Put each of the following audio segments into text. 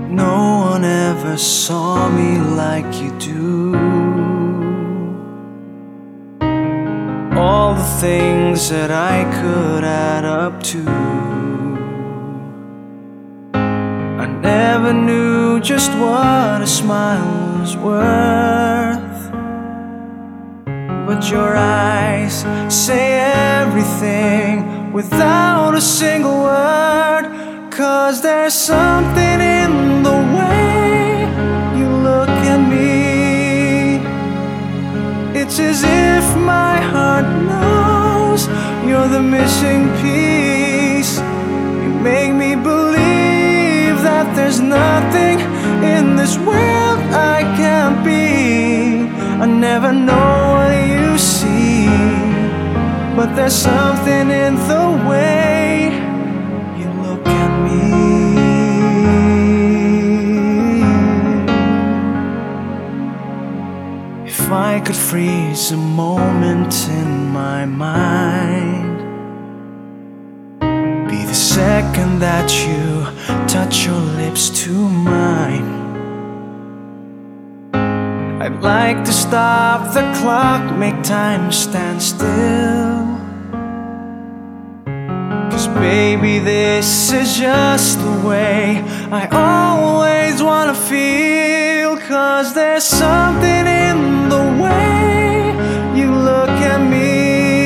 No one ever saw me like you do. All the things that I could add up to, I never knew just what a smile was worth. But your eyes say everything without a single word. 'Cause there's something in the way you look at me. It's as if my heart knows you're the missing piece. You make me believe that there's nothing in this world I can't be. I never know what you see, but there's something in the way you look at me. If I could freeze a moment in my mind, be the second that you touch your lips to mine. I'd like to stop the clock, make time stand still. 'Cause baby, this is just the way I always wanna feel. 'Cause there's something in the way you look at me.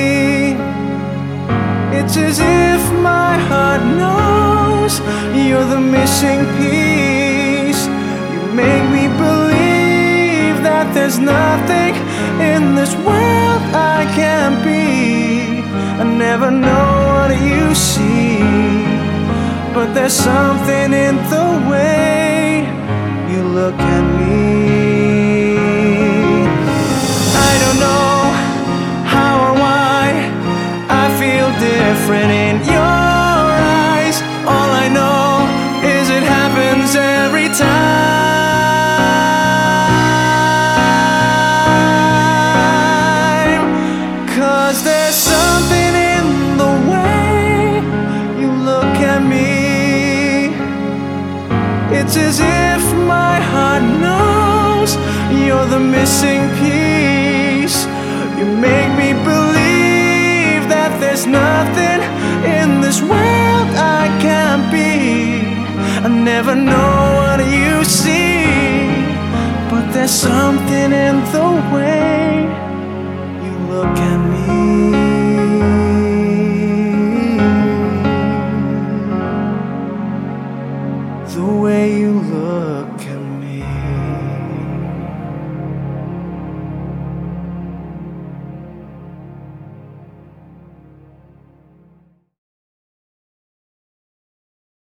It's as if my heart knows you're the missing piece. You make me believe that there's nothing in this world I can't be. I never know what you see, but there's something in the way you look at me. I don't know how or why I feel different in your eyes. All I know is it happens every time. 'Cause there's something in the way you look at me. It's as if my heart knows you're the missing piece. You make me believe that there's nothing in this world I can't be. I never know what you see, but there's something in the way you look at me. The way you look at me.